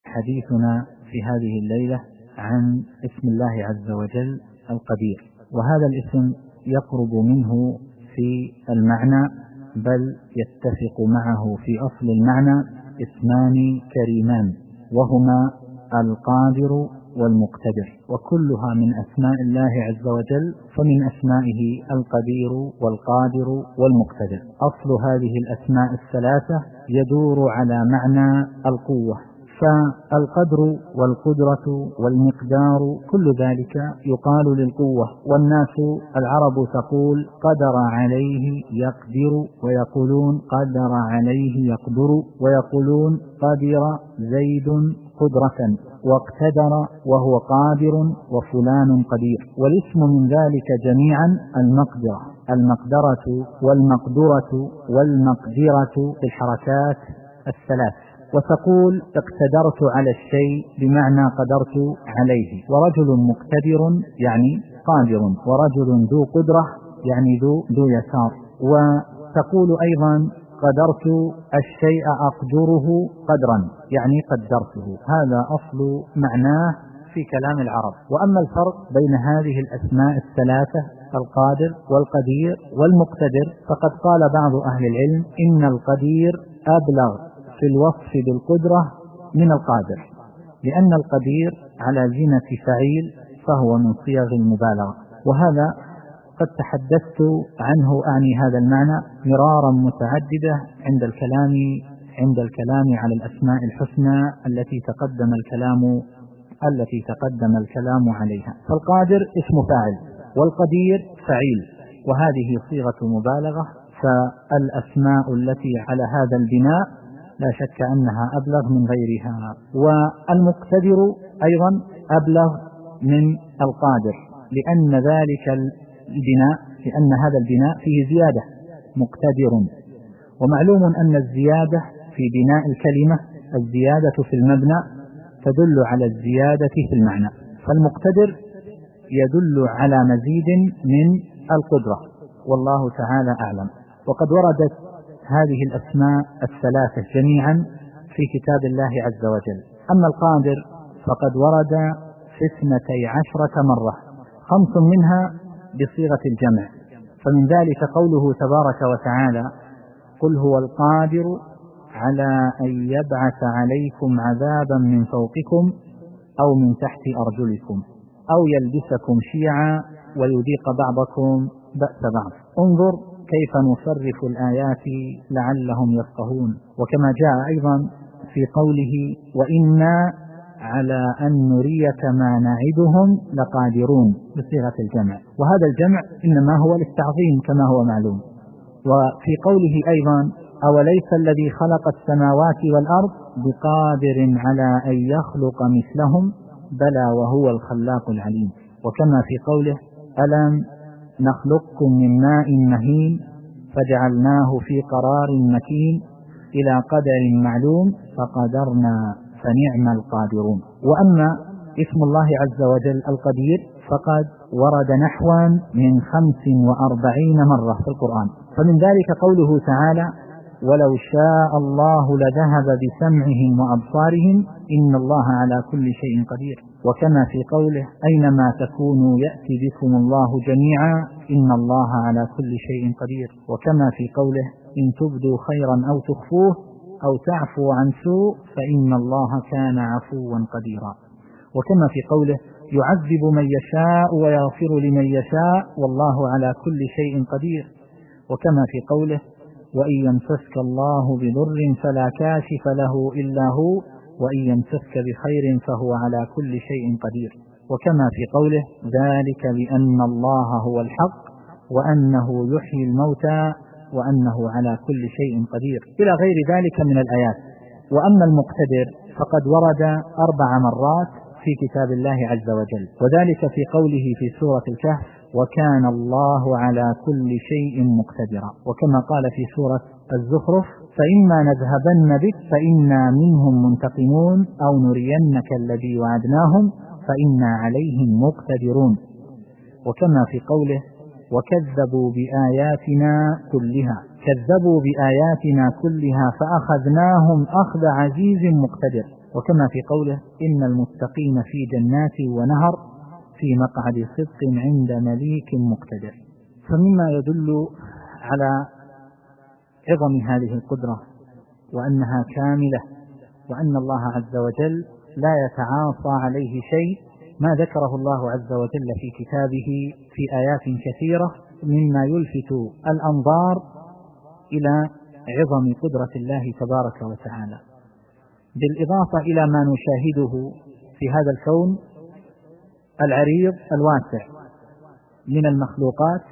حديثنا في هذه الليلة عن اسم الله عز وجل القدير، وهذا الاسم يقرب منه في المعنى بل يتفق معه في أصل المعنى اسمان كريمان، وهما القادر والمقتدر، وكلها من أسماء الله عز وجل، فمن أسمائه القدير والقادر والمقتدر. أصل هذه الأسماء الثلاثة يدور على معنى القوة، فالقدر والقدرة والمقدار كل ذلك يقال للقوة، والناس العرب تقول قدر عليه يقدر، ويقولون قدر عليه يقدر، ويقولون قدر زيد قدرة، واقتدر وهو قادر، وفلان قدير. والاسم من ذلك جميعا المقدرة، المقدرة والمقدرة والمقدرة في الحركات الثلاث. وتقول اقتدرت على الشيء بمعنى قدرت عليه، ورجل مقتدر يعني قادر، ورجل ذو قدرة يعني ذو يسار. وتقول أيضا قدرت الشيء أقدره قدرا يعني قدرته. هذا أصل معناه في كلام العرب. وأما الفرق بين هذه الأسماء الثلاثة القادر والقدير والمقتدر، فقد قال بعض أهل العلم إن القدير أبلغ في الوصف بالقدرة من القادر، لأن القدير على زنة فعيل فهو من صيغ المبالغة، وهذا قد تحدثت عنه أعني هذا المعنى مرارا متعددة عند الكلام على الأسماء الحسنى التي تقدم الكلام عليها. فالقادر اسم فاعل، والقدير فعيل، وهذه صيغة مبالغة، فالأسماء التي على هذا البناء لا شك أنها أبلغ من غيرها. والمقتدر أيضا أبلغ من القادر، لأن هذا البناء فيه زيادة، مقتدر. ومعلوم أن الزيادة في بناء الكلمة، الزيادة في المبنى تدل على الزيادة في المعنى، فالمقتدر يدل على مزيد من القدرة، والله تعالى أعلم. وقد وردت هذه الأسماء الثلاثة جميعا في كتاب الله عز وجل. أما القادر فقد ورد في 12 مرة، 5 منها بصيغة الجمع، فمن ذلك قوله تبارك وتعالى قل هو القادر على أن يبعث عليكم عذابا من فوقكم أو من تحت أرجلكم أو يلبسكم شيعا ويذيق بعضكم بأس بعض. انظر كيف نصرف الآيات لعلهم يفقهون. وكما جاء أيضا في قوله وإنا على أن نريك ما نعدهم لقادرون بصيغة الجمع، وهذا الجمع إنما هو للتعظيم كما هو معلوم. وفي قوله أيضا أوليس الذي خلق السماوات والأرض بقادر على أن يخلق مثلهم بلى وهو الخلاق العليم. وكما في قوله ألم نخلقكم من ماء مهين فجعلناه في قرار مكين إلى قدر معلوم فقدرنا فنعم القادرون. وأما اسم الله عز وجل القدير فقد ورد نحوا من 45 مرة في القرآن، فمن ذلك قوله تعالى ولو شاء الله لذهب بسمعهم وأبصارهم إن الله على كل شيء قدير. وكما في قوله أينما تكونوا يأتي بكم الله جميعا إن الله على كل شيء قدير. وكما في قوله إن تبدوا خيرا أو تخفوه أو تعفوا عن سوء فإن الله كان عفوا قديرا. وكما في قوله يعذب من يشاء ويغفر لمن يشاء والله على كل شيء قدير. وكما في قوله وإن يمسسك الله بضر فلا كاشف له إلا هو وإن يمسسك بخير فهو على كل شيء قدير. وكما في قوله ذلك بأن الله هو الحق وأنه يحيي الموتى وأنه على كل شيء قدير إلى غير ذلك من الآيات. وأما المقتدر فقد ورد 4 مرات في كتاب الله عز وجل، وذلك في قوله في سورة الكهف وكان الله على كل شيء مقتدرا. وكما قال في سورة الزخرف فإما نذهبن بك فإنا منهم منتقمون أو نرينك الذي وعدناهم فإنا عليهم مقتدرون. وكما في قوله وكذبوا بآياتنا كلها، كذبوا بآياتنا كلها فأخذناهم أخذ عزيز مقتدر. وكما في قوله إن المتقين في جنات ونهر في مقعد صدق عند مليك مقتدر. فمما يدل على عظم هذه القدرة وأنها كاملة وأن الله عز وجل لا يتعاصى عليه شيء ما ذكره الله عز وجل في كتابه في آيات كثيرة مما يلفت الأنظار إلى عظم قدرة الله تبارك وتعالى، بالإضافة إلى ما نشاهده في هذا الكون العريض الواسع من المخلوقات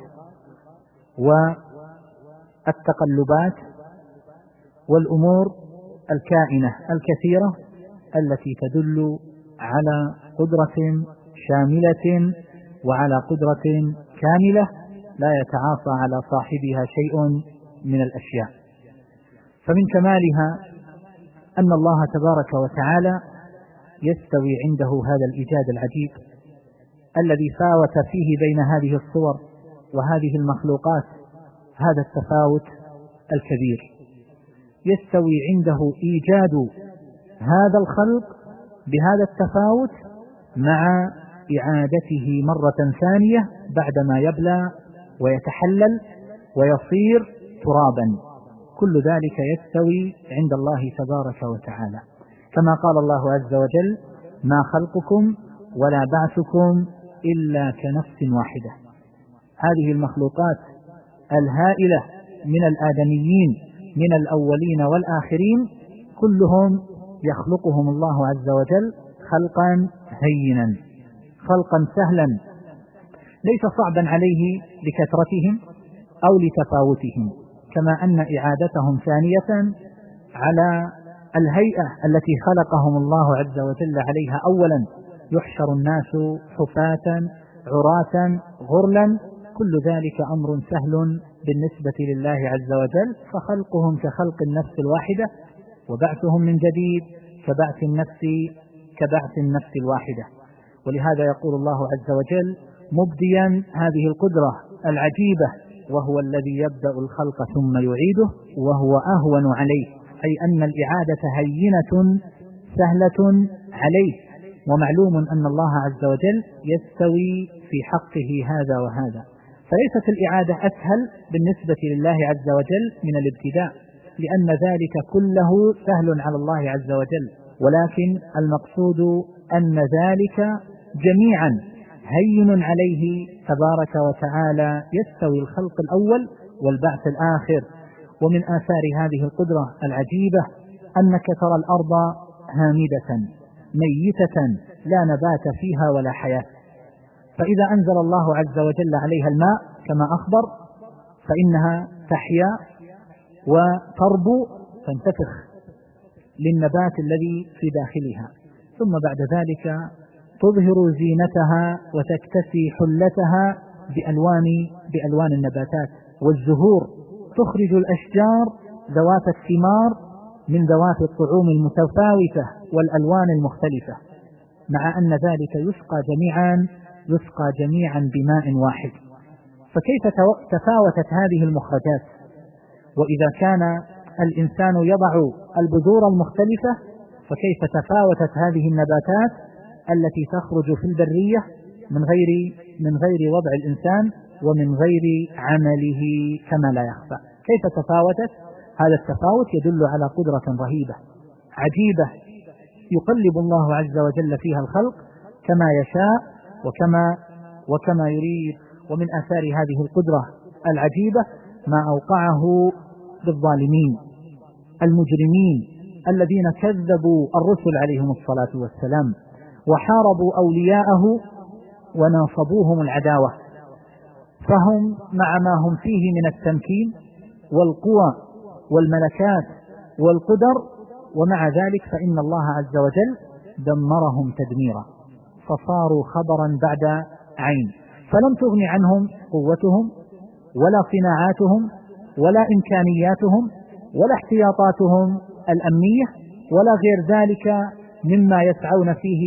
والتقلبات والأمور الكائنة الكثيرة التي تدل على قدرة شاملة وعلى قدرة كاملة لا يتعاصى على صاحبها شيء من الأشياء. فمن كمالها أن الله تبارك وتعالى يستوي عنده هذا الإيجاد العجيب الذي فاوت فيه بين هذه الصور وهذه المخلوقات هذا التفاوت الكبير. يستوي عنده إيجاد هذا الخلق بهذا التفاوت مع إعادته مرة ثانية بعدما يبلى ويتحلل ويصير ترابا. كل ذلك يستوي عند الله تبارك وتعالى، كما قال الله عز وجل ما خلقكم ولا بعثكم إلا كنفس واحدة. هذه المخلوقات الهائلة من الآدميين من الأولين والآخرين كلهم يخلقهم الله عز وجل خلقا هينا، خلقا سهلا ليس صعبا عليه لكثرتهم أو لتفاوتهم، كما أن إعادتهم ثانية على الهيئة التي خلقهم الله عز وجل عليها أولا. يحشر الناس حفاة عراة غرلا، كل ذلك أمر سهل بالنسبة لله عز وجل، فخلقهم كخلق النفس الواحدة وبعثهم من جديد كبعث النفس الواحدة. ولهذا يقول الله عز وجل مبديا هذه القدرة العجيبة وهو الذي يبدأ الخلق ثم يعيده وهو أهون عليه، أي أن الإعادة هينة سهلة عليه. ومعلوم أن الله عز وجل يستوي في حقه هذا وهذا، فليست الإعادة أسهل بالنسبة لله عز وجل من الابتداء، لأن ذلك كله سهل على الله عز وجل، ولكن المقصود أن ذلك جميعا هين عليه تبارك وتعالى. يستوي الخلق الأول والبعث الآخر. ومن آثار هذه القدرة العجيبة أنك ترى الأرض هامدة ميتة لا نبات فيها ولا حياة، فإذا أنزل الله عز وجل عليها الماء كما أخبر فإنها تحيا وتربو تنتفخ للنبات الذي في داخلها، ثم بعد ذلك تظهر زينتها وتكتسي حلتها بألوان النباتات والزهور، تخرج الأشجار ذوات الثمار من ذوات الطعوم المتفاوتة والألوان المختلفة، مع أن ذلك يسقى جميعا بماء واحد. فكيف تفاوتت هذه المخرجات؟ وإذا كان الإنسان يضع البذور المختلفة فكيف تفاوتت هذه النباتات التي تخرج في البرية من غير وضع الإنسان ومن غير عمله كما لا يخفى؟ كيف تفاوتت؟ هذا التفاوت يدل على قدرة رهيبة عجيبة يقلب الله عز وجل فيها الخلق كما يشاء وكما يريد. ومن آثار هذه القدرة العجيبة ما أوقعه بالظالمين المجرمين الذين كذبوا الرسل عليهم الصلاة والسلام وحاربوا أولياءه وناصبوهم العداوة، فهم مع ما هم فيه من التمكين والقوى والملكات والقدر، ومع ذلك فإن الله عز وجل دمرهم تدميرا، فصاروا خبرا بعد عين، فلم تغن عنهم قوتهم ولا صناعاتهم ولا إمكانياتهم ولا احتياطاتهم الأمنية ولا غير ذلك مما يسعون فيه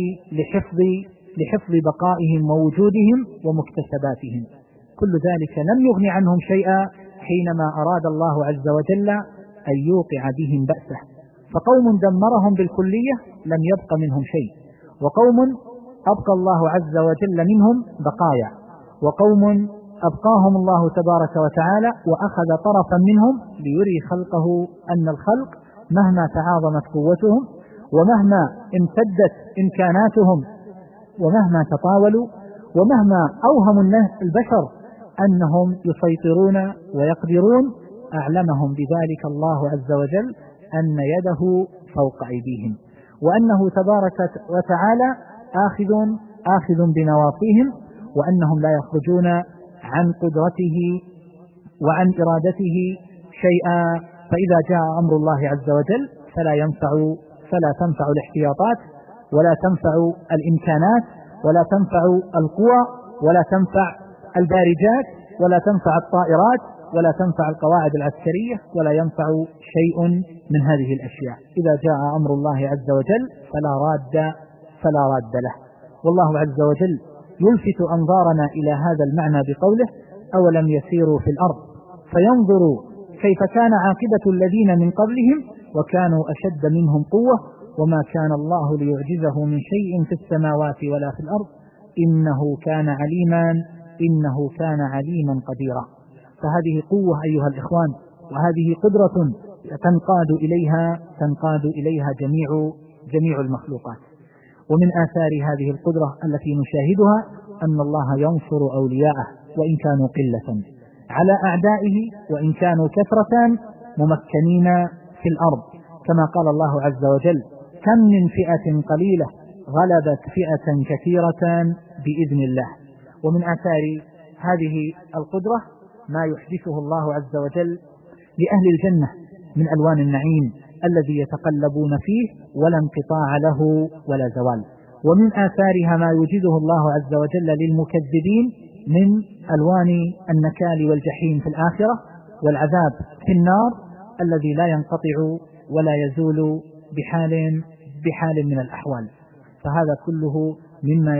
لحفظ بقائهم ووجودهم ومكتسباتهم. كل ذلك لم يغن عنهم شيئا حينما أراد الله عز وجل أن يوقع بهم بأسه، فقوم دمرهم بالكلية لم يبق منهم شيء، وقوم أبقى الله عز وجل منهم بقايا، وقوم أبقاهم الله تبارك وتعالى وأخذ طرفا منهم ليري خلقه أن الخلق مهما تعاظمت قوتهم ومهما امتدت إمكاناتهم ومهما تطاولوا ومهما أوهموا البشر أنهم يسيطرون ويقدرون، أعلمهم بذلك الله عز وجل أن يده فوق أيديهم، وأنه تبارك وتعالى آخذ بنواصيهم، وأنهم لا يخرجون عن قدرته وعن إرادته شيئا. فإذا جاء أمر الله عز وجل فلا تنفع الاحتياطات، ولا تنفع الإمكانات، ولا تنفع القوى، ولا تنفع البارجات، ولا تنفع الطائرات، ولا تنفع القواعد العسكرية، ولا ينفع شيء من هذه الأشياء. إذا جاء أمر الله عز وجل فلا راد له. والله عز وجل يلفت أنظارنا إلى هذا المعنى بقوله: أولم يسيروا في الأرض فينظروا كيف كان عاقبة الذين من قبلهم وكانوا أشد منهم قوة وما كان الله ليعجزه من شيء في السماوات ولا في الأرض إنه كان عليما قديرا. فهذه قوة أيها الإخوان، وهذه قدرة تنقاد إليها جميع المخلوقات. ومن آثار هذه القدرة التي نشاهدها أن الله ينصر أولياءه وإن كانوا قلة على أعدائه وإن كانوا كثرة ممكنين في الأرض، كما قال الله عز وجل: كم من فئة قليلة غلبت فئة كثيرة بإذن الله. ومن آثار هذه القدرة ما يحدثه الله عز وجل لأهل الجنة من ألوان النعيم الذي يتقلبون فيه ولا انقطاع له ولا زوال. ومن آثارها ما يوجده الله عز وجل للمكذبين من ألوان النكال والجحيم في الآخرة، والعذاب في النار الذي لا ينقطع ولا يزول بحال من الأحوال. فهذا كله مما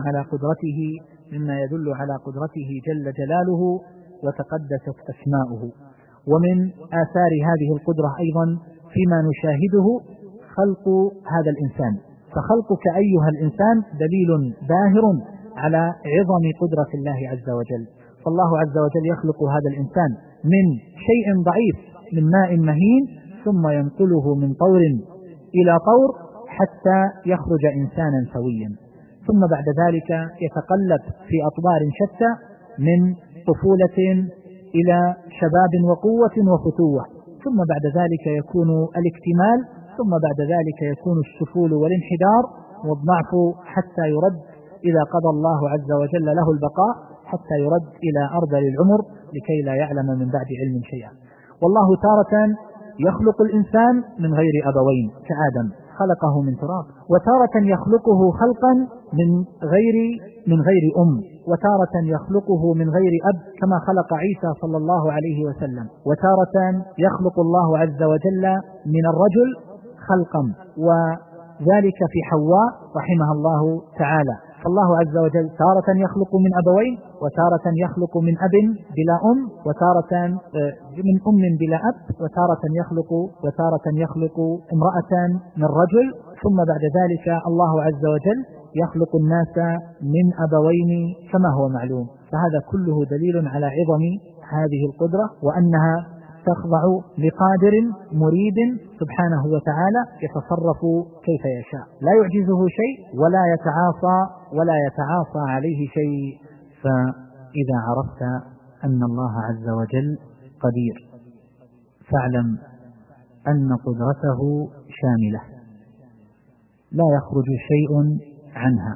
يدل على قدرته جل جلاله وتقدست أسماؤه. ومن آثار هذه القدرة أيضا فيما نشاهده خلق هذا الإنسان. فخلقك أيها الإنسان دليل باهر على عظم قدرة الله عز وجل. فالله عز وجل يخلق هذا الإنسان من شيء ضعيف، من ماء مهين، ثم ينقله من طور إلى طور حتى يخرج إنسانا سويا، ثم بعد ذلك يتقلب في أطوار شتى من طفولة إلى شباب وقوة وفتوة، ثم بعد ذلك يكون الاكتمال، ثم بعد ذلك يكون السفول والانحدار والضعف حتى يرد إذا قضى الله عز وجل له البقاء حتى يرد إلى أرذل العمر لكي لا يعلم من بعد علم شيئا. والله تارة يخلق الإنسان من غير أبوين كآدم خلقه من تراب، وتارة يخلقه خلقا من غير أم، وتارة يخلقه من غير أب كما خلق عيسى صلى الله عليه وسلم، وتارة يخلق الله عز وجل من الرجل خلقا، وذلك في حواء رحمها الله تعالى. فالله عز وجل تارة يخلق من أبوين، وتارة يخلق من أب بلا أم، وتارة من أم بلا أب، وتارة يخلق امرأة من رجل، ثم بعد ذلك الله عز وجل يخلق الناس من أبوين كما هو معلوم. فهذا كله دليل على عظم هذه القدرة، وأنها تخضع لقادر مريد سبحانه وتعالى يتصرف كيف يشاء، لا يعجزه شيء ولا يتعاصى عليه شيء. فإذا عرفت أن الله عز وجل قدير فاعلم أن قدرته شاملة لا يخرج شيء عنها،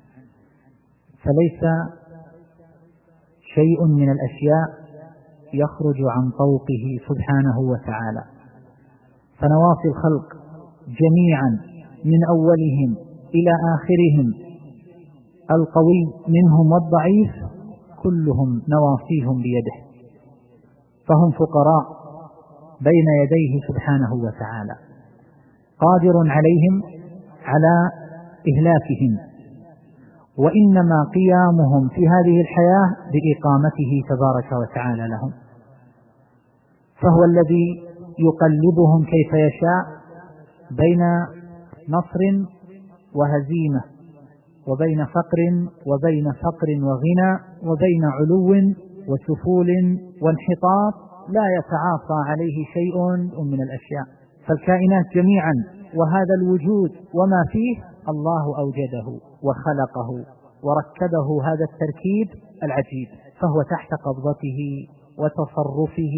فليس شيء من الأشياء يخرج عن طوقه سبحانه وتعالى. فنواصي الخلق جميعا من أولهم إلى آخرهم، القوي منهم والضعيف، كلهم نواصيهم بيده، فهم فقراء بين يديه سبحانه وتعالى، قادر عليهم على إهلاكهم، وإنما قيامهم في هذه الحياة بإقامته تبارك وتعالى لهم. فهو الذي يقلبهم كيف يشاء بين نصر وهزيمة، وبين فقر وغنى، وبين علو وسفول وانحطاط لا يتعاصى عليه شيء من الأشياء. فالكائنات جميعا وهذا الوجود وما فيه الله أوجده وخلقه وركبه هذا التركيب العجيب، فهو تحت قبضته وتصرفه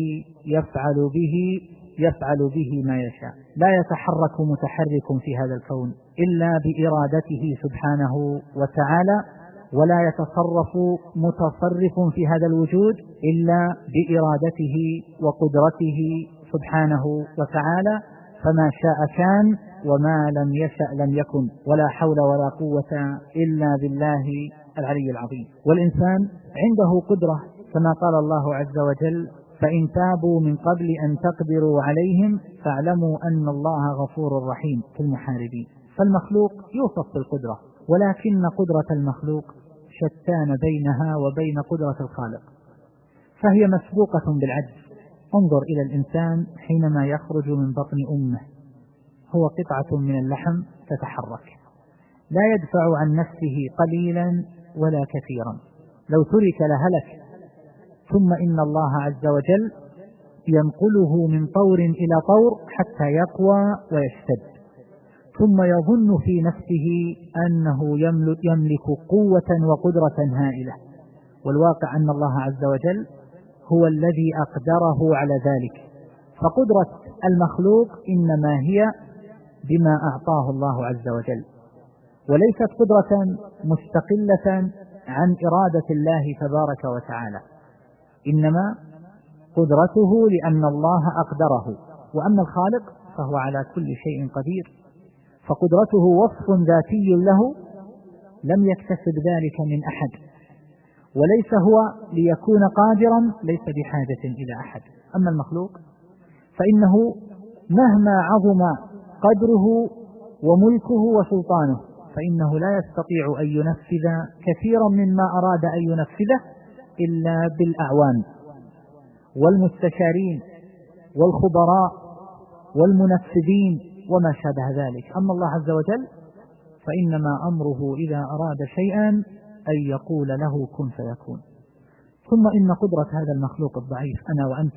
يفعل به ما يشاء. لا يتحرك متحرك في هذا الكون إلا بإرادته سبحانه وتعالى، ولا يتصرف متصرف في هذا الوجود إلا بإرادته وقدرته سبحانه وتعالى. فما شاء كان وما لم يشأ لم يكن، ولا حول ولا قوة إلا بالله العلي العظيم. والإنسان عنده قدرة كما قال الله عز وجل: فإن تابوا من قبل أن تقدروا عليهم فاعلموا أن الله غفور رحيم في المحاربين. فالمخلوق يوصف بالقدرة، ولكن قدرة المخلوق شتان بينها وبين قدرة الخالق، فهي مسبوقة بالعجز. انظر إلى الإنسان حينما يخرج من بطن أمه، هو قطعة من اللحم تتحرك، لا يدفع عن نفسه قليلا ولا كثيرا، لو ترك لهلك. ثم إن الله عز وجل ينقله من طور إلى طور حتى يقوى ويشتد، ثم يظن في نفسه أنه يملك قوة وقدرة هائلة، والواقع أن الله عز وجل هو الذي أقدره على ذلك. فقدرة المخلوق إنما هي بما أعطاه الله عز وجل، وليست قدرة مستقلة عن إرادة الله تبارك وتعالى، إنما قدرته لأن الله أقدره. وأما الخالق فهو على كل شيء قدير، فقدرته وصف ذاتي له لم يكتسب ذلك من أحد، وليس هو ليكون قادرا ليس بحاجة إلى أحد. أما المخلوق فإنه مهما عظم قدره وملكه وسلطانه فإنه لا يستطيع أن ينفذ كثيرا مما أراد أن ينفذه إلا بالأعوان والمستشارين والخبراء والمنفذين وما شابه ذلك. أما الله عز وجل فإنما أمره إذا أراد شيئا أن يقول له كن فيكون. ثم إن قدرة هذا المخلوق الضعيف أنا وأنت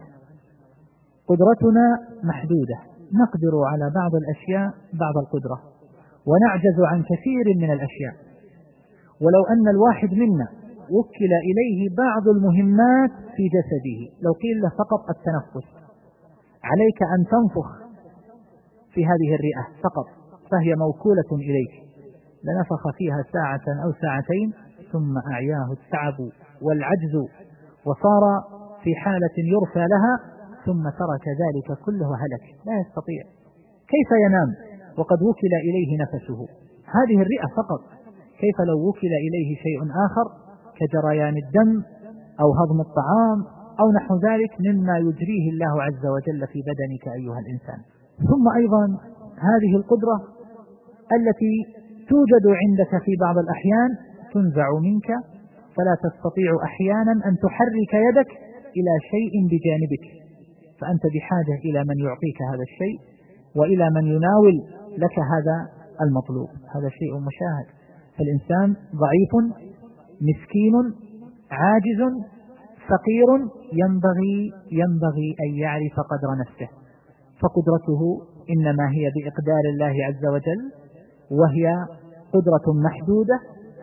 قدرتنا محدودة، نقدر على بعض الأشياء بعض القدرة ونعجز عن كثير من الأشياء. ولو أن الواحد منا وكل إليه بعض المهمات في جسده، لو قيل له فقط التنفس، عليك أن تنفخ في هذه الرئة فقط فهي موكولة إليك، لنفخ فيها ساعة أو ساعتين ثم أعياه التعب والعجز وصار في حالة يرثى لها، ثم ترك ذلك كله هلك، لا يستطيع. كيف ينام وقد وكل إليه نفسه؟ هذه الرئة فقط، كيف لو وكل إليه شيء آخر كجريان الدم أو هضم الطعام أو نحو ذلك مما يجريه الله عز وجل في بدنك أيها الإنسان. ثم أيضا هذه القدرة التي توجد عندك في بعض الأحيان تنزع منك، فلا تستطيع أحيانا أن تحرك يدك إلى شيء بجانبك، فأنت بحاجة إلى من يعطيك هذا الشيء وإلى من يناول لك هذا المطلوب. هذا شيء مشاهد. فالإنسان ضعيف مسكين عاجز فقير، ينبغي أن يعرف قدر نفسه، فقدرته إنما هي بإقدار الله عز وجل، وهي قدرة محدودة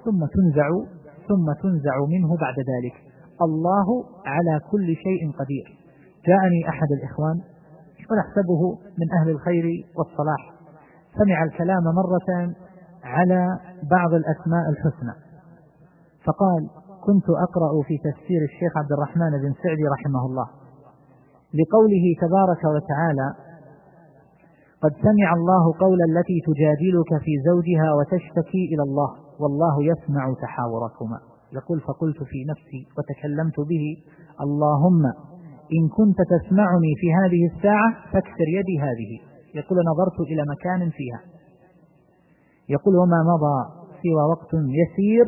ثم تنزع منه بعد ذلك. الله على كل شيء قدير. جاءني أحد الإخوان ونحسبه من أهل الخير والصلاح، سمع الكلام مرة على بعض الأسماء الحسنى، فقال: كنت أقرأ في تفسير الشيخ عبد الرحمن بن سعدي رحمه الله لقوله تبارك وتعالى: قد سمع الله قول التي تجادلك في زوجها وتشتكي إلى الله والله يسمع تحاوركما. يقول: فقلت في نفسي وتكلمت به: اللهم إن كنت تسمعني في هذه الساعة فاكسر يدي هذه. يقول: نظرت إلى مكان فيها، يقول: وما مضى سوى وقت يسير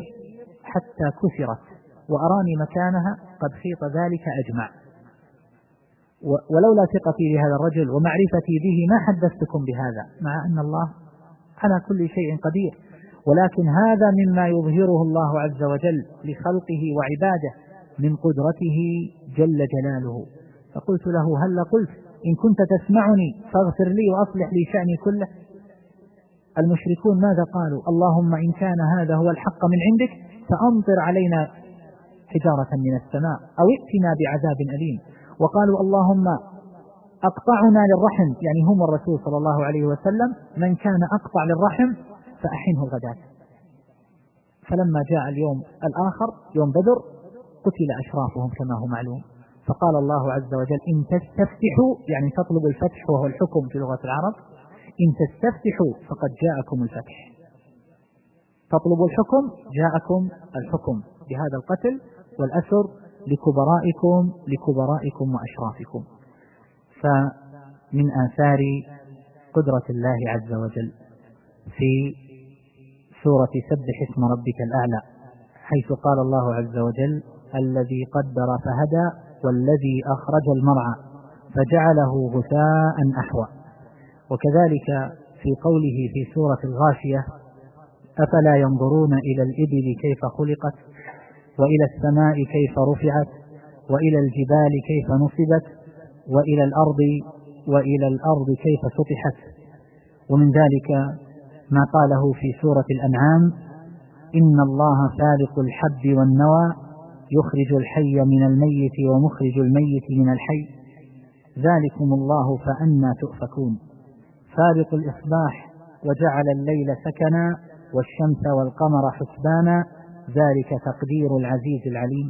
حتى كسرت وأراني مكانها قد خيط ذلك أجمع. ولولا ثقتي لهذا الرجل ومعرفتي به ما حدثتكم بهذا، مع أن الله على كل شيء قدير، ولكن هذا مما يظهره الله عز وجل لخلقه وعباده من قدرته جل جلاله. فقلت له: هل قلت إن كنت تسمعني فاغفر لي وأصلح لي شأني كله؟ المشركون ماذا قالوا؟ اللهم إن كان هذا هو الحق من عندك فأمطر علينا حجارة من السماء أو ائتنا بعذاب أليم. وقالوا: اللهم أقطعنا للرحم، يعني هم الرسول صلى الله عليه وسلم، من كان أقطع للرحم فأحنه الغداة. فلما جاء اليوم الآخر يوم بدر قتل أشرافهم كما هو معلوم. فقال الله عز وجل: إن تستفتحوا، يعني تطلب الفتح وهو الحكم في لغة العرب، إن تستفتحوا فقد جاءكم الفتح. تطلبوا الحكم جاءكم الحكم بهذا القتل والأسر لكبرائكم وأشرافكم. فمن آثار قدرة الله عز وجل في سورة سبح اسم ربك الأعلى حيث قال الله عز وجل: الذي قدر فهدى والذي أخرج المرعى فجعله غثاء أحوى. وكذلك في قوله في سورة الغاشية: أفلا ينظرون إلى الإبل كيف خلقت وإلى السماء كيف رفعت وإلى الجبال كيف نصبت وإلى الأرض كيف سطحت. ومن ذلك ما قاله في سورة الأنعام: إن الله فالق الحب والنوى يخرج الحي من الميت ومخرج الميت من الحي ذلكم الله فأنى تؤفكون. فالق الإصباح وجعل الليل سكنا والشمس والقمر حسبانا ذلك تقدير العزيز العليم.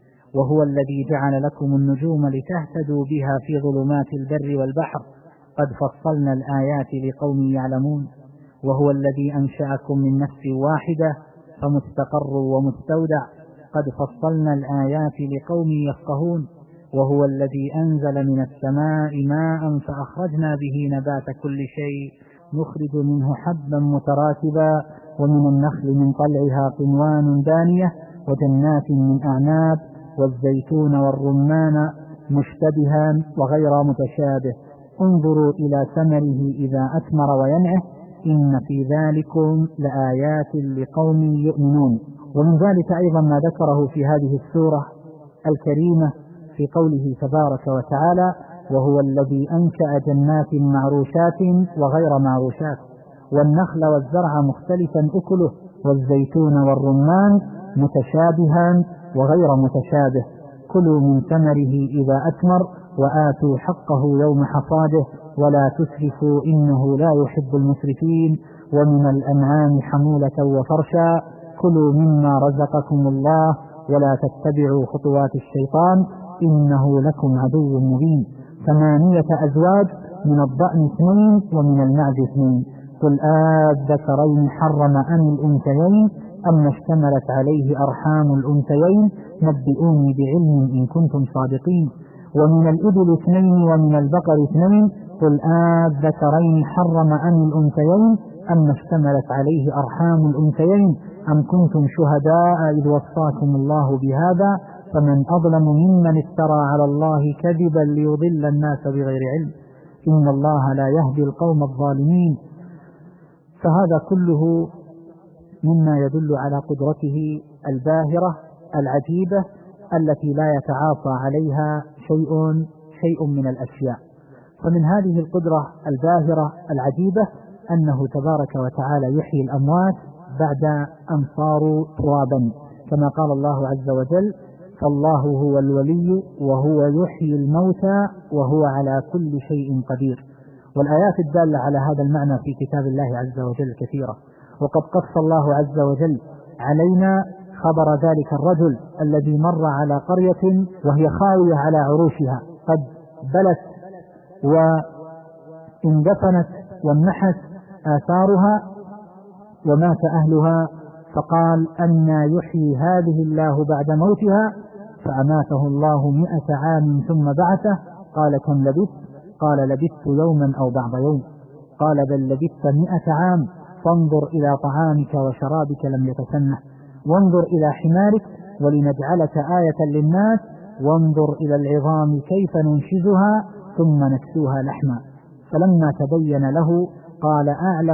وهو الذي جعل لكم النجوم لتهتدوا بها في ظلمات البر والبحر قد فصلنا الآيات لقوم يعلمون. وهو الذي أنشأكم من نفس واحدة فمستقر ومستودع قد فصلنا الآيات لقوم يفقهون. وهو الذي أنزل من السماء ماء فأخرجنا به نبات كل شيء نخرج منه حبا متراكبا ومن النخل من طلعها قنوان دانية وجنات من أعناب والزيتون والرمان مشتبها وغير متشابه انظروا إلى ثمره إذا أثمر وينعه إن في ذلكم لآيات لقوم يؤمنون. ومن ذلك أيضا ما ذكره في هذه السورة الكريمة في قوله تبارك وتعالى: وهو الذي أنشأ جنات معروشات وغير معروشات والنخل والزرع مختلفا أكله والزيتون والرمان متشابها وغير متشابه كلوا من ثمره إذا أثمر وآتوا حقه يوم حصاده ولا تسرفوا إنه لا يحب المسرفين. ومن الأنعام حمولة وفرشا كلوا مما رزقكم الله ولا تتبعوا خطوات الشيطان إنه لكم عدو مبين. 8 أزواج من الضأن 2 ومن المعز 2 قل الذكرين حرم أم الأنثيين أم اشتملت عليه أرحام الأنثيين نبئوني بعلم إن كنتم صادقين. ومن الإبل 2 ومن البقر 2 قل الذكرين حرم أم الأنثيين أم اشتملت عليه أرحام الأنثيين أم كنتم شهداء إذ وصاكم الله بهذا فمن أظلم ممن افترى على الله كذبا ليضل الناس بغير علم إن الله لا يهدي القوم الظالمين. فهذا كله مما يدل على قدرته الباهرة العجيبة التي لا يتعاطى عليها شيء من الأشياء. فمن هذه القدرة الباهرة العجيبة أنه تبارك وتعالى يحيي الأموات بعد أن صاروا ترابا كما قال الله عز وجل: فالله هو الولي وهو يحيي الموتى وهو على كل شيء قدير. والآيات الدالة على هذا المعنى في كتاب الله عز وجل كثيرة. وقد قص الله عز وجل علينا خبر ذلك الرجل الذي مر على قرية وهي خاوية على عروشها قد بلت واندفنت وانمحت آثارها ومات أهلها فقال: أنى يحيي هذه الله بعد موتها فأماته الله 100 عام ثم بعثه قال: كم لبثت؟ قال: لبثت يوما أو بعض يوم. قال: بل لبثت 100 عام فانظر إلى طعامك وشرابك لم يتسنه وانظر إلى حمارك ولنجعلك آية للناس وانظر إلى العظام كيف ننشزها ثم نكسوها لحما. فلما تبين له قال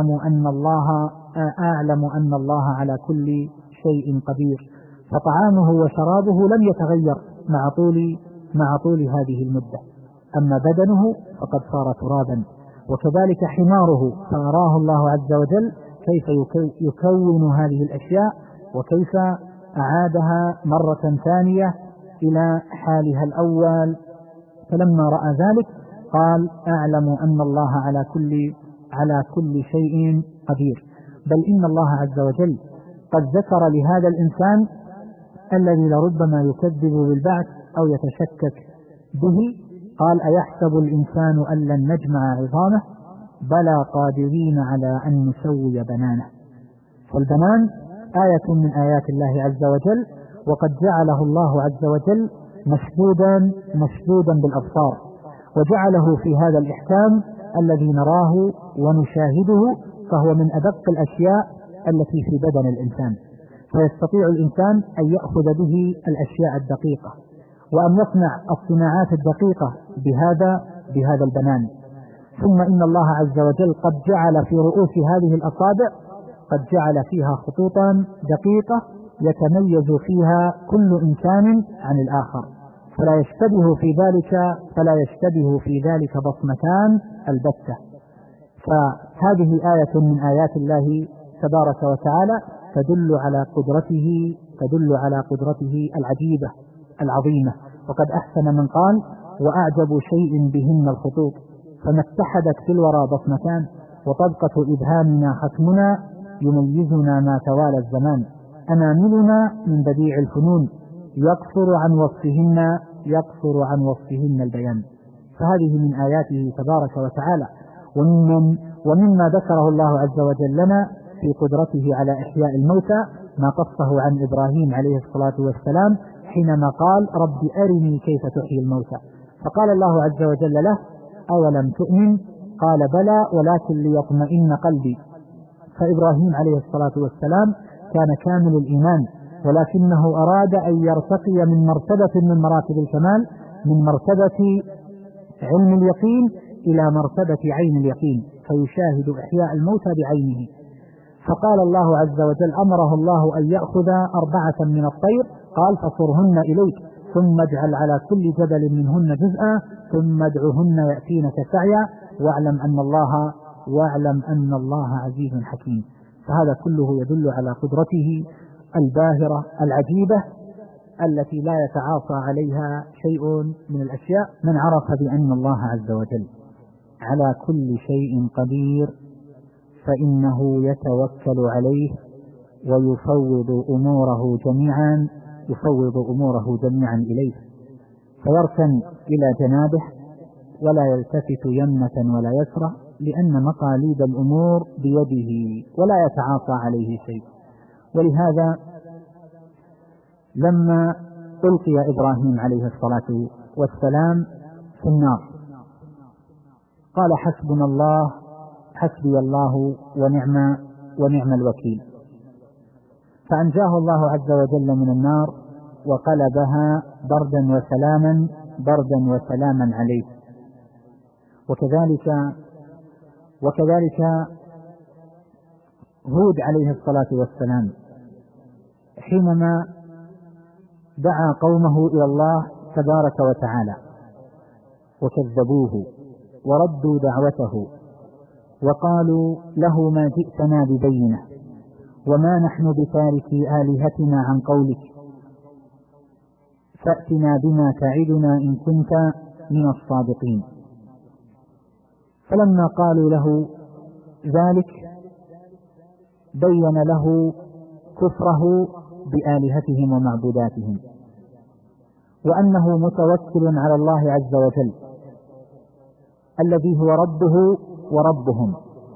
أعلم أن الله على كل شيء قدير. فطعامه وشرابه لم يتغير مع طول هذه المدة، أما بدنه فقد صار ترابا. وكذلك حماره، فأراه الله عز وجل كيف يكون هذه الأشياء وكيف أعادها مرة ثانية إلى حالها الأول. فلما رأى ذلك قال أعلم أن الله على كل شيء قدير. بل إن الله عز وجل قد ذكر لهذا الإنسان الذي لربما يكذب بالبعث أو يتشكك به، قال أيحسب الإنسان أن لن نجمع عظامه بلى قادرين على أن نسوي بنانه. فالبنان آية من آيات الله عز وجل، وقد جعله الله عز وجل مشدودا بالأبصار، وجعله في هذا الإحكام الذي نراه ونشاهده، فهو من أدق الأشياء التي في بدن الإنسان، فيستطيع الإنسان أن يأخذ به الأشياء الدقيقة وأن يصنع الصناعات الدقيقة بهذا البنان. ثم إن الله عز وجل قد جعل في رؤوس هذه الأصابع قد جعل فيها خطوطا دقيقة يتميز فيها كل إنسان عن الآخر، فلا يشتبه في ذلك بصمتان البتة. فهذه آية من آيات الله تبارك وتعالى تدل على قدرته العجيبة العظيمة. وقد أحسن من قال وأعجب شيء بهن الخطوط، فما اتحدت في الورى بصمتان وطبقة إبهامنا ختمنا يميزنا ما توالى الزمان، أناملنا من بديع الفنون يقصر عن وصفهن البيان. فهذه من آياته تبارك وتعالى. ومما ذكره الله عز وجل لنا في قدرته على إحياء الموتى ما قصه عن إبراهيم عليه الصلاة والسلام حينما قال رب أرني كيف تحيي الموتى، فقال الله عز وجل له أولم تؤمن؟ قال بلى ولكن ليطمئن قلبي. فإبراهيم عليه الصلاة والسلام كان كامل الإيمان، ولكنه أراد أن يرتقي من مرتبة من مراتب الكمال، من مرتبة علم اليقين إلى مرتبة عين اليقين، فيشاهد إحياء الموتى بعينه. فقال الله عز وجل أمره الله أن يأخذ 4 من الطير، قال فصرهن إليك ثم اجعل على كل جبل منهن جزءا ثم ادعهن يأتينك سعيا واعلم أن الله عزيز حكيم. فهذا كله يدل على قدرته الباهرة العجيبة التي لا يتعاصى عليها شيء من الأشياء. من عرف بأن الله عز وجل على كل شيء قدير فإنه يتوكل عليه ويفوض أموره جميعا إليه، فيركن إلى جنابه ولا يلتفت يمنة ولا يسرى، لأن مقاليد الأمور بيده ولا يتعاطى عليه شيء. ولهذا لما ألقي إبراهيم عليه الصلاة والسلام في النار قال حسبي الله ونعم الوكيل، فأنجاه الله عز وجل من النار وقلبها بردا وسلاما عليه. وكذلك هود عليه الصلاة والسلام حينما دعا قومه إلى الله تبارك وتعالى وكذبوه وردوا دعوته وقالوا له ما جئتنا ببينة وما نحن بتاركي آلهتنا عن قولك فأتنا بما تعدنا إن كنت من الصادقين. فلما قالوا له ذلك بين له كفره بآلهتهم ومعبوداتهم، وأنه متوكل على الله عز وجل الذي هو ربه وربهم،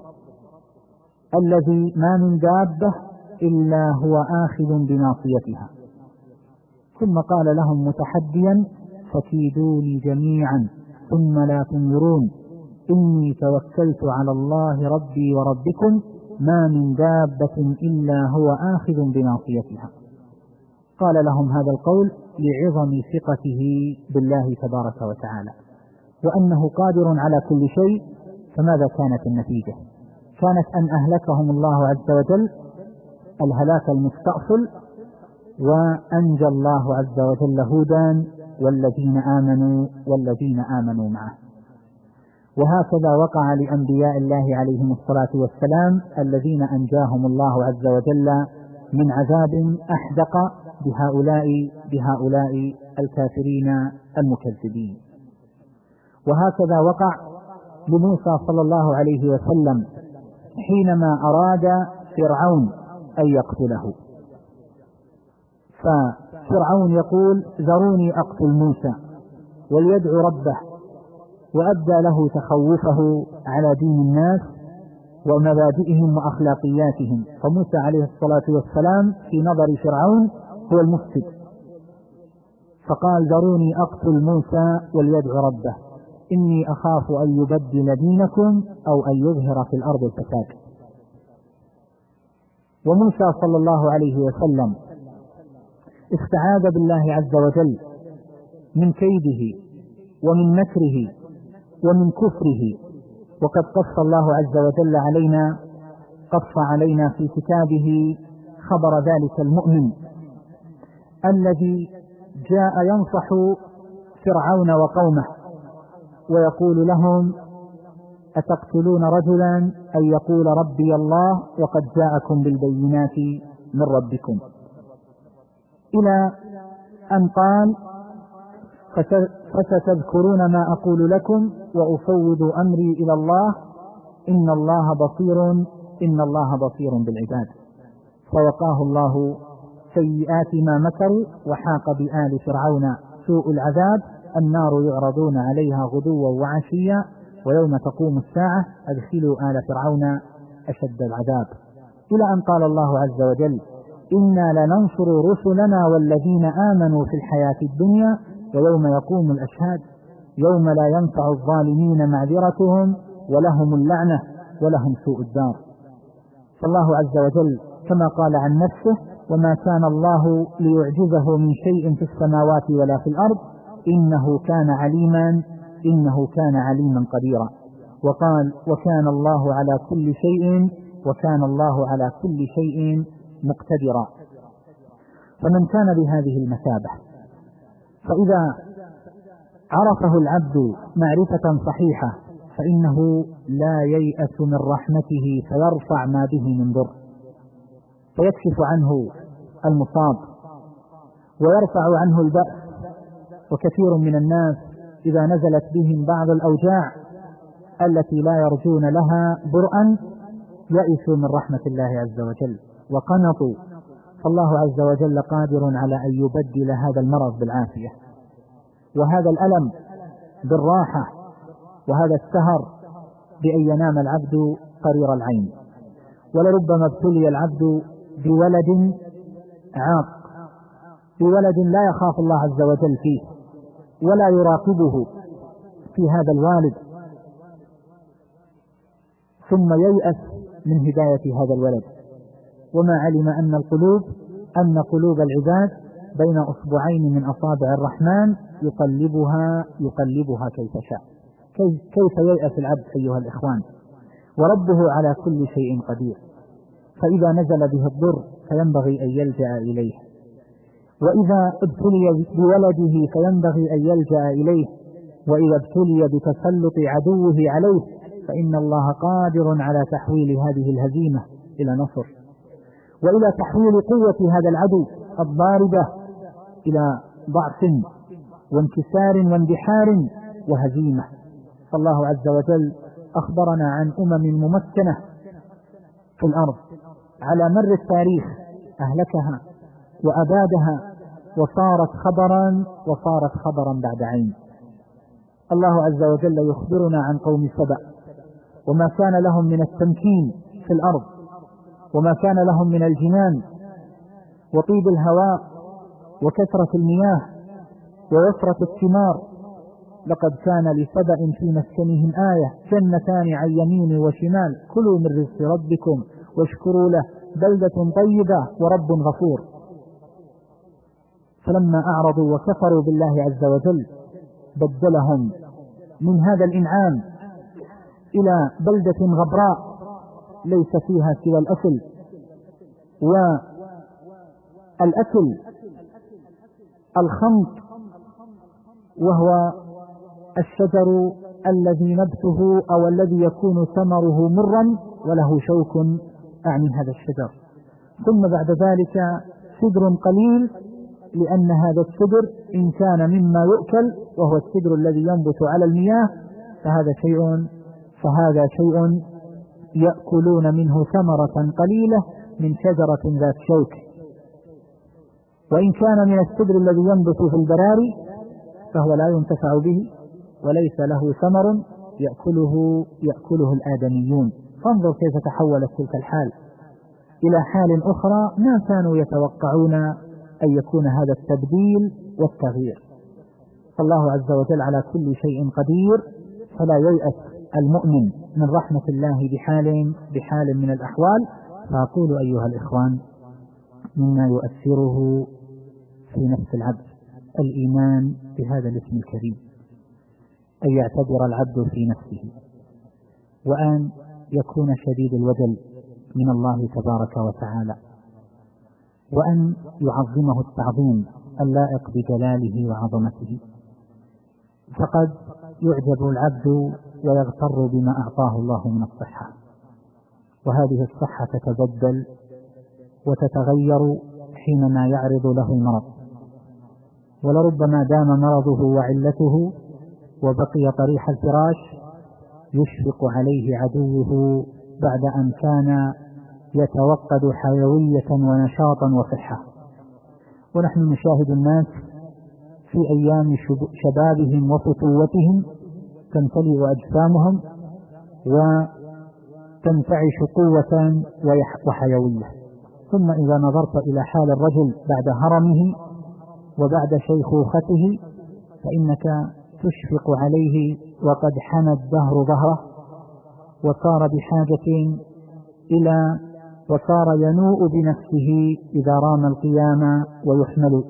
الذي ما من دابة إلا هو آخذ بناصيتها. ثم قال لهم متحديا فكيدوني جميعا ثم لا تنظرون إني توكلت على الله ربي وربكم ما من دابة إلا هو آخذ بناصيتها. قال لهم هذا القول لعظم ثقته بالله تبارك وتعالى وأنه قادر على كل شيء. فماذا كانت النتيجة؟ كانت أن أهلكهم الله عز وجل الهلاك المستأصل، وأنجى الله عز وجل هودا والذين آمنوا معه. وهكذا وقع لأنبياء الله عليهم الصلاة والسلام الذين أنجاهم الله عز وجل من عذاب أحدق بهؤلاء الكافرين المكذبين. وهكذا وقع لموسى صلى الله عليه وسلم حينما أراد فرعون أن يقتله، ففرعون يقول ذروني أقتل موسى وليدعو ربه، وأبدى له تخوفه على دين الناس ومبادئهم وأخلاقياتهم. فموسى عليه الصلاة والسلام في نظر فرعون هو المفسد، فقال ذروني أقتل موسى وليدعو ربه إني أخاف أن يبدل دينكم أو أن يظهر في الأرض الفساد. وموسى صلى الله عليه وسلم استعاذ بالله عز وجل من كيده ومن مكره ومن كفره. وقد قص الله عز وجل علينا في كتابه خبر ذلك المؤمن الذي جاء ينصح فرعون وقومه ويقول لهم أتقتلون رجلا أن يقول ربي الله وقد جاءكم بالبينات من ربكم، إلى أن قال فستذكرون ما أقول لكم وأفوض أمري إلى الله إن الله بصير بالعباد. فوقاه الله سيئات ما مكروا وحاق بآل فرعون سوء العذاب النار يعرضون عليها غدوا وعشيا ويوم تقوم الساعة أدخلوا آل فرعون أشد العذاب، إلى أن قال الله عز وجل إنا لننصر رسلنا والذين آمنوا في الحياة الدنيا ويوم يقوم الأشهاد يوم لا ينفع الظالمين معذرتهم ولهم اللعنة ولهم سوء الدار. فالله عز وجل كما قال عن نفسه وما كان الله ليعجزه من شيء في السماوات ولا في الأرض إنه كان عليما قديرا. وقال وكان الله على كل شيء مقتدرا. فمن كان بهذه المثابة فإذا عرفه العبد معرفة صحيحة فإنه لا ييأس من رحمته فيرفع ما به من ضر، فيكشف عنه المصاب ويرفع عنه البأس. وكثير من الناس إذا نزلت بهم بعض الأوجاع التي لا يرجون لها برءا يئسوا من رحمة الله عز وجل وقنطوا. فالله عز وجل قادر على أن يبدل هذا المرض بالعافية وهذا الألم بالراحة وهذا السهر بأن ينام العبد قرير العين. ولربما ابتلي العبد بولد عاق، بولد لا يخاف الله عز وجل فيه ولا يراقبه في هذا الوالد، ثم ييأس من هداية هذا الولد، وما علم أن قلوب العباد بين أصبعين من أصابع الرحمن يقلبها كيف شاء. كيف ييأس العبد أيها الإخوان؟ وربه على كل شيء قدير. فإذا نزل به الضر فينبغي أن يلجأ إليه، وإذا ابتلي بولده فينبغي أن يلجأ إليه، وإذا ابتلي بتسلط عدوه عليه فإن الله قادر على تحويل هذه الهزيمة إلى نصر، وإلى تحويل قوة هذا العدو الضاربة إلى ضعف وانكسار واندحار وهزيمة. فالله عز وجل أخبرنا عن ممكنة في الأرض على مر التاريخ أهلكها وأبادها وصارت خبرا بعد عين. الله عز وجل يخبرنا عن قوم سبأ وما كان لهم من التمكين في الأرض وما كان لهم من الجنان وطيب الهواء وكثرة المياه ووفرة الثمار. لقد كان لسبأ في مسكنهم آية جنتان عن يمين وشمال كلوا من رزق ربكم واشكروا له بلدة طيبة ورب غفور. فلما أعرضوا وكفروا بالله عز وجل بدلهم من هذا الإنعام إلى بلدة غبراء ليس فيها سوى الأكل، والأكل الخمط، وهو الشجر الذي نبته أو الذي يكون ثمره مرا وله شوك، أعني هذا الشجر. ثم بعد ذلك سدر قليل، لأن هذا السدر إن كان مما يؤكل وهو السدر الذي ينبت على المياه فهذا شيء يأكلون منه ثمرة قليلة من شجرة ذات شوك. وإن كان من السدر الذي ينبت في البراري فهو لا ينتفع به وليس له ثمر يأكله الآدميون. فانظر كيف تحولت تلك الحال إلى حال أخرى ما كانوا يتوقعون أن يكون هذا التبديل والتغيير. فالله عز وجل على كل شيء قدير، فلا ييأس المؤمن من رحمة الله بحال من الأحوال. فأقول أيها الإخوان، مما يؤثره في نفس العبد الإيمان بهذا الاسم الكريم، أن يعتبر العبد في نفسه، وأن يكون شديد الوجل من الله تبارك وتعالى، وأن يعظمه التعظيم اللائق بجلاله وعظمته. فقد يعجب العبد ويغتر بما أعطاه الله من الصحة، وهذه الصحة تتبدل وتتغير حينما يعرض له المرض، ولربما دام مرضه وعلته وبقي طريح الفراش يشفق عليه عدوه بعد أن كان يتوقد حيوية ونشاطا وصحة. ونحن نشاهد الناس في أيام شبابهم وفتوتهم تمتلئ أجسامهم وتنتعش قوة وحيوية، ثم إذا نظرت إلى حال الرجل بعد هرمه وبعد شيخوخته فإنك تشفق عليه وقد حنى الدهر ظهره وصار بحاجة وصار ينوء بنفسه إذا رام القيام ويحمل.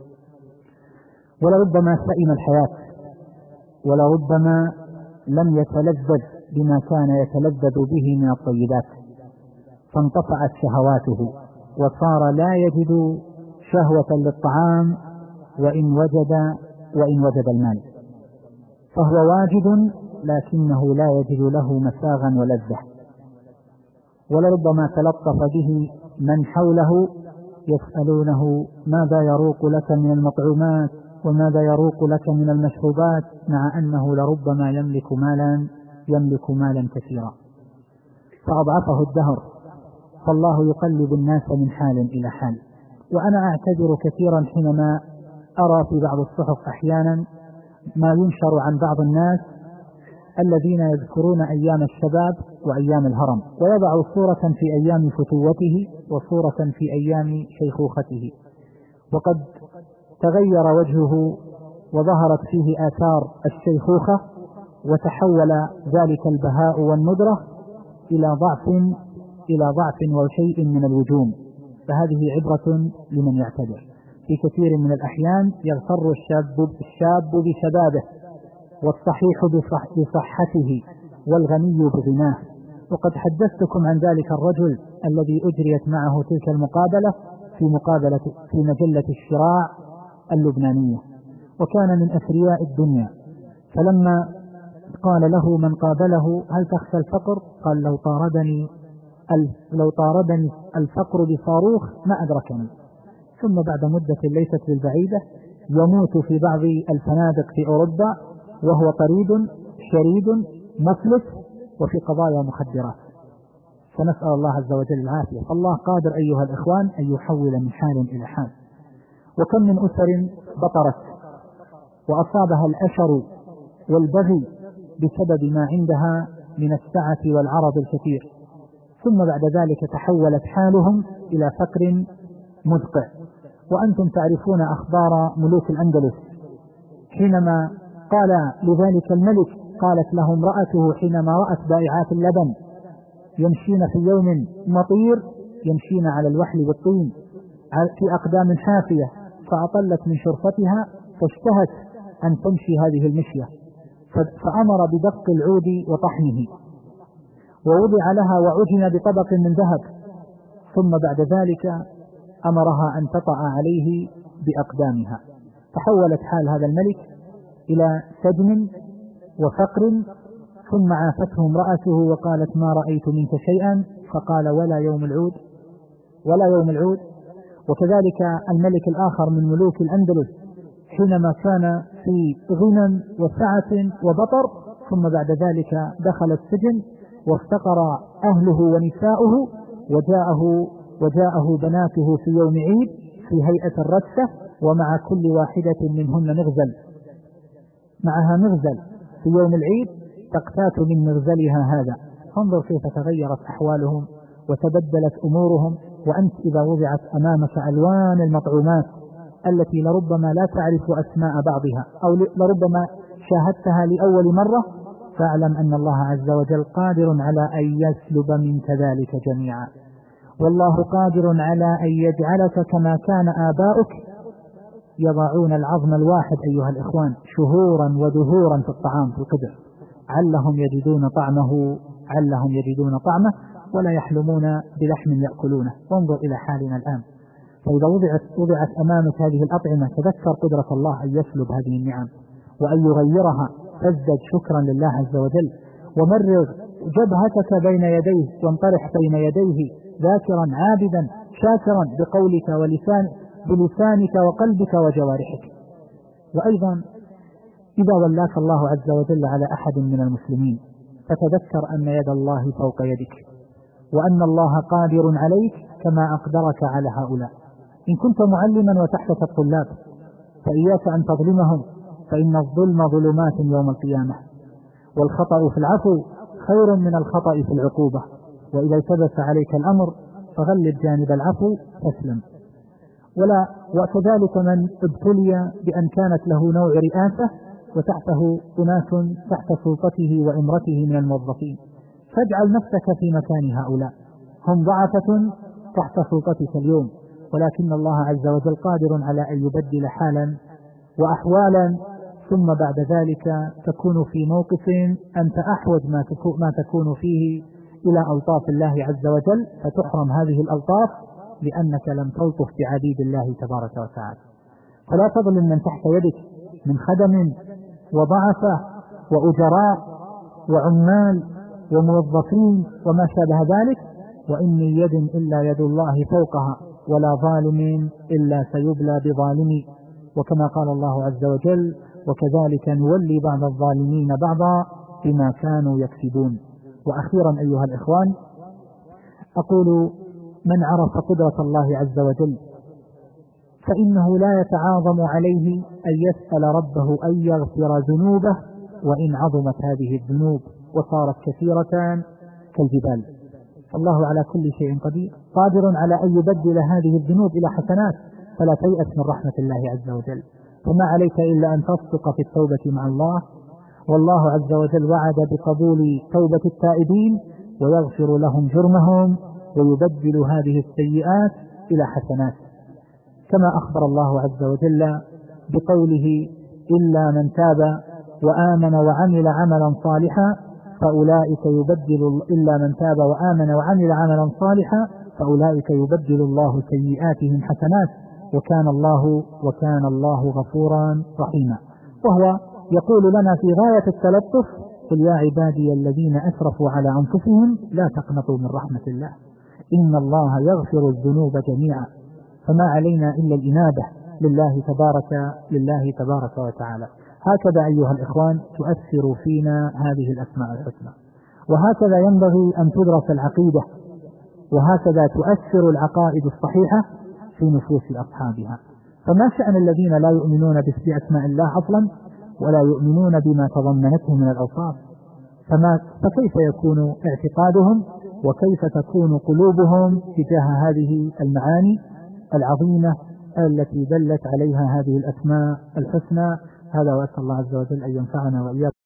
ولربما سئم الحياة، ولربما لم يتلذذ بما كان يتلذذ به من الطيبات، فانطفأت شهواته وصار لا يجد شهوة للطعام وإن وجد المال، فهو واجد لكنه لا يجد له مساغا ولذة. ولربما تلطف به من حوله يسألونه ماذا يروق لك من المطعومات وماذا يروق لك من المشروبات، مع أنه لربما يملك مالا كثيرا، فأضعفه الدهر. فالله يقلب الناس من حال إلى حال. وأنا أعتذر كثيرا حينما أرى في بعض الصحف أحيانا ما ينشر عن بعض الناس الذين يذكرون أيام الشباب وأيام الهرم، ويضع صورة في أيام فتوته وصورة في أيام شيخوخته، وقد تغير وجهه وظهرت فيه آثار الشيخوخة، وتحول ذلك البهاء والندرة إلى ضعف وشيء من الوجوم. فهذه عبرة لمن يعتبر. في كثير من الأحيان يغتر الشاب بشبابه، والصحيح بصحته، والغني بغناه. وقد حدثتكم عن ذلك الرجل الذي أجريت معه تلك المقابلة في مجلة الشراع اللبنانية، وكان من أثرياء الدنيا. فلما قال له من قابله هل تخشى الفقر؟ قال لو طاردني الفقر بصاروخ ما أدركني. ثم بعد مدة ليست بالبعيدة يموت في بعض الفنادق في أوروبا وهو طريد شريد مفلس وفي قضايا مخدرات. فنسأل الله عز وجل العافية. فالله قادر أيها الإخوان أن يحول من حال إلى حال. وكم من أسر بطرت وأصابها الأشر والبغي بسبب ما عندها من السعة والعرض الكثير، ثم بعد ذلك تحولت حالهم إلى فقر مدقع. وأنتم تعرفون أخبار ملوك الأندلس حينما قال لذلك الملك، قالت له امرأته حينما رأت بائعات اللبن يمشين في يوم مطير، يمشين على الوحل والطين في أقدام حافية، فأطلت من شرفتها فاشتهت أن تمشي هذه المشية، فأمر بدق العود وطحنه، ووضع لها وعجن بطبق من ذهب، ثم بعد ذلك أمرها أن تطأ عليه بأقدامها، تحولت حال هذا الملك إلى سجن وفقر. ثم عافته امرأته وقالت: ما رأيت منك شيئا، فقال: ولا يوم العود ولا يوم العود. وكذلك الملك الآخر من ملوك الأندلس حينما كان في غنى وسعة وبطر، ثم بعد ذلك دخل السجن وافتقر أهله ونساؤه، وجاءه بناته في يوم عيد في هيئة الركسة، ومع كل واحدة منهن مغزل، معها مغزل في يوم العيد تقتات من مغزلها هذا. فانظر كيف تغيرت أحوالهم وتبدلت أمورهم. وأنت إذا وضعت أمامك ألوان المطعومات التي لربما لا تعرف أسماء بعضها أو لربما شاهدتها لأول مرة، فاعلم أن الله عز وجل قادر على أن يسلب منك ذلك جميعا. والله قادر على أن يجعلك كما كان آباؤك يضعون العظم الواحد أيها الإخوان شهورا ودهورا في الطعام في القدر، علهم يجدون طعمه ولا يحلمون بلحم يأكلونه. وانظر إلى حالنا الآن، فإذا وضعت أمامك هذه الأطعمة تذكر قدرة الله أن يسلب هذه النعم وأن يغيرها، فازدد شكرا لله عز وجل، ومرغ جبهتك بين يديه وانطرح بين يديه ذاكرا عابدا شاكرا بقولك بلسانك وقلبك وجوارحك. وأيضا إذا ولاك الله عز وجل على أحد من المسلمين فتذكر أن يد الله فوق يدك، وأن الله قادر عليك كما أقدرك على هؤلاء. إن كنت معلما وتحتك الطلاب فإياك أن تظلمهم، فإن الظلم ظلمات يوم القيامة، والخطأ في العفو خير من الخطأ في العقوبة، وإذا التبس عليك الأمر فغلب جانب العفو تسلم. وكذلك من ابتلي بأن كانت له نوع رئاسة وتحته أناس تحت سلطته وإمرته من الموظفين، فاجعل نفسك في مكان هؤلاء، هم ضعفة تحت سلطتك اليوم، ولكن الله عز وجل قادر على أن يبدل حالا وأحوالا، ثم بعد ذلك تكون في موقف أنت أحوج ما تكون فيه إلى ألطاف الله عز وجل، فتحرم هذه الألطاف لأنك لم تلطف بعبيد الله تبارك وتعالى. فلا تظلم من تحت يدك من خدم وضعفة وأجراء وعمال وموظفين وما شابه ذلك، وإن من يد إلا يد الله فوقها، ولا ظالم إلا سيبلى بظالمي، وكما قال الله عز وجل: وكذلك نولي بعض الظالمين بعضا بما كانوا يكسبون. وأخيرا أيها الإخوان، أقول: من عرف قدرة الله عز وجل فإنه لا يتعاظم عليه أن يسأل ربه أن يغفر ذنوبه، وإن عظمت هذه الذنوب وصارت كثيرة كالجبال. الله على كل شيء قادر على أن يبدل هذه الذنوب إلى حسنات، فلا تيأس من رحمة الله عز وجل. فما عليك إلا أن تصدق في التوبة مع الله، والله عز وجل وعد بقبول توبة التائبين ويغفر لهم جرمهم ويبدل هذه السيئات إلى حسنات، كما أخبر الله عز وجل بقوله: إلا من تاب وآمن وعمل عملا صالحا فأولئك يبدل الله سيئاتهم حسنات وكان الله غفورا رحيما. وهو يقول لنا في غاية التلطف: قل يا عبادي الذين أسرفوا على أنفسهم لا تقنطوا من رحمة الله إن الله يغفر الذنوب جميعا. فما علينا إلا الإنابة لله تبارك وتعالى. هكذا أيها الإخوان تؤثر فينا هذه الأسماء الحسنى، وهكذا ينبغي أن تدرس العقيدة، وهكذا تؤثر العقائد الصحيحة في نفوس أصحابها. فما شأن الذين لا يؤمنون بأسماء الله أصلا ولا يؤمنون بما تضمنته من الأوصاف؟ فكيف يكون اعتقادهم وكيف تكون قلوبهم تجاه هذه المعاني العظيمة التي دلت عليها هذه الأسماء الحسنى؟ هذا، وأسأل الله عز وجل أن ينفعنا وإياكم